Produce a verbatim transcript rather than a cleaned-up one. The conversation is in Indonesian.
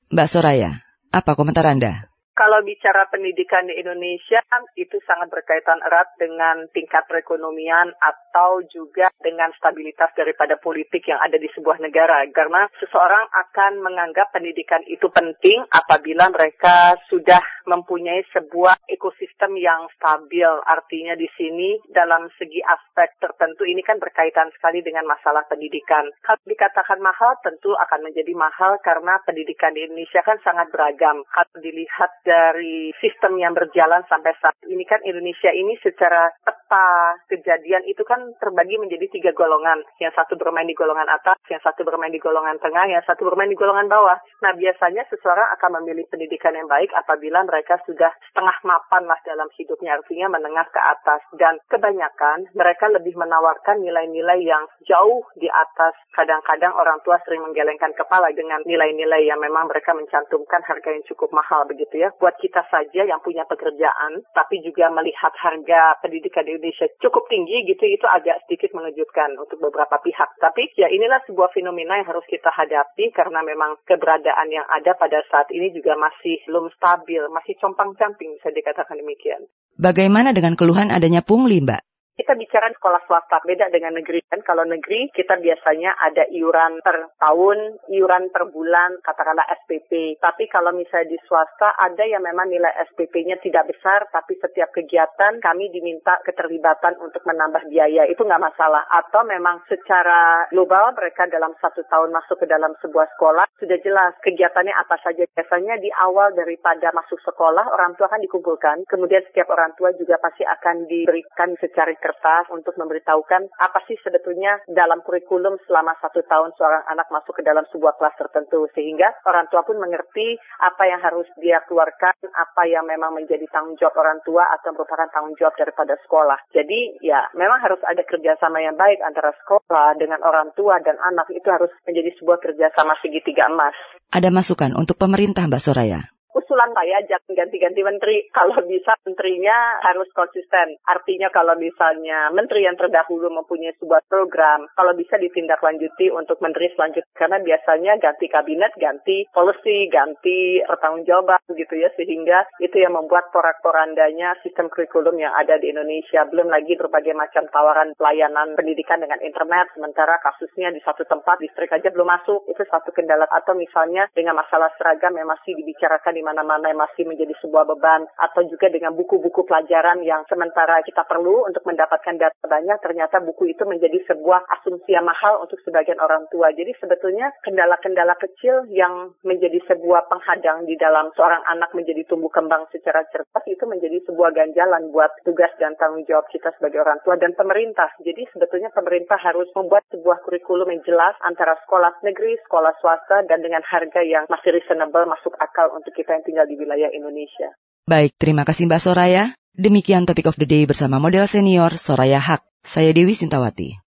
Mbak Soraya, apa komentar Anda? Kalau bicara pendidikan di Indonesia, itu sangat berkaitan erat dengan tingkat perekonomian atau juga dengan stabilitas daripada politik yang ada di sebuah negara. Karena seseorang akan menganggap pendidikan itu penting apabila mereka sudah mempunyai sebuah ekosistem yang stabil. Artinya di sini dalam segi aspek tertentu ini kan berkaitan sekali dengan masalah pendidikan. Kalau dikatakan mahal, tentu akan menjadi mahal karena pendidikan di Indonesia kan sangat beragam. Kalau dilihat dari sistem yang berjalan sampai saat ini kan Indonesia ini secara peta kejadian itu kan terbagi menjadi tiga golongan. Yang satu bermain di golongan atas, yang satu bermain di golongan tengah, yang satu bermain di golongan bawah. Nah biasanya seseorang akan memilih pendidikan yang baik apabila mereka sudah setengah mapan lah dalam hidupnya, artinya menengah ke atas. Dan kebanyakan mereka lebih menawarkan nilai-nilai yang jauh di atas. Kadang-kadang orang tua sering menggelengkan kepala dengan nilai-nilai yang memang mereka mencantumkan harga yang cukup mahal begitu ya. Buat kita saja yang punya pekerjaan, tapi juga melihat harga pendidikan di Indonesia cukup tinggi gitu, itu agak sedikit mengejutkan untuk beberapa pihak. Tapi ya inilah sebuah fenomena yang harus kita hadapi karena memang keberadaan yang ada pada saat ini juga masih belum stabil, masih compang-camping bisa dikatakan demikian. Bagaimana dengan keluhan adanya pungli, Mbak? Kita bicara sekolah swasta, beda dengan negeri kan. Kalau negeri kita biasanya ada iuran per tahun, iuran per bulan, katakanlah S P P. Tapi kalau misalnya di swasta ada yang memang nilai S P P-nya tidak besar, tapi setiap kegiatan kami diminta keterlibatan untuk menambah biaya. Itu nggak masalah. Atau memang secara global mereka dalam satu tahun masuk ke dalam sebuah sekolah, sudah jelas kegiatannya apa saja. Biasanya di awal daripada masuk sekolah, orang tua akan dikumpulkan. Kemudian setiap orang tua juga pasti akan diberikan secara kertas untuk memberitahukan apa sih sebetulnya dalam kurikulum selama satu tahun seorang anak masuk ke dalam sebuah kelas tertentu. Sehingga orang tua pun mengerti apa yang harus dia keluarkan, apa yang memang menjadi tanggung jawab orang tua atau merupakan tanggung jawab daripada sekolah. Jadi ya memang harus ada kerjasama yang baik antara sekolah dengan orang tua dan anak. Itu harus menjadi sebuah kerjasama segitiga emas. Ada masukan untuk pemerintah, Mbak Soraya? Usulan saya jangan ganti-ganti menteri. Kalau bisa menterinya harus konsisten. Artinya kalau misalnya menteri yang terdahulu mempunyai sebuah program, kalau bisa ditindaklanjuti untuk menteri selanjutnya. Karena biasanya ganti kabinet, ganti policy, ganti pertanggungjawaban gitu ya. Sehingga itu yang membuat porak-porandanya sistem kurikulum yang ada di Indonesia. Belum lagi berbagai macam tawaran pelayanan pendidikan dengan internet. Sementara kasusnya di satu tempat, distrik aja belum masuk. Itu satu kendala. Atau misalnya dengan masalah seragam yang masih dibicarakan di mana-mana yang masih menjadi sebuah beban, atau juga dengan buku-buku pelajaran yang sementara kita perlu untuk mendapatkan data banyak, ternyata buku itu menjadi sebuah asumsi yang mahal untuk sebagian orang tua. Jadi sebetulnya kendala-kendala kecil yang menjadi sebuah penghadang di dalam seorang anak menjadi tumbuh kembang secara cerdas itu menjadi sebuah ganjalan buat tugas dan tanggung jawab kita sebagai orang tua dan pemerintah. Jadi sebetulnya pemerintah harus membuat sebuah kurikulum yang jelas antara sekolah negeri, sekolah swasta, dan dengan harga yang masih reasonable, masuk akal untuk kita yang tinggal di wilayah Indonesia. Baik, terima kasih Mbak Soraya. Demikian Topik of the Day bersama model senior Soraya Haq. Saya Dewi Sintawati.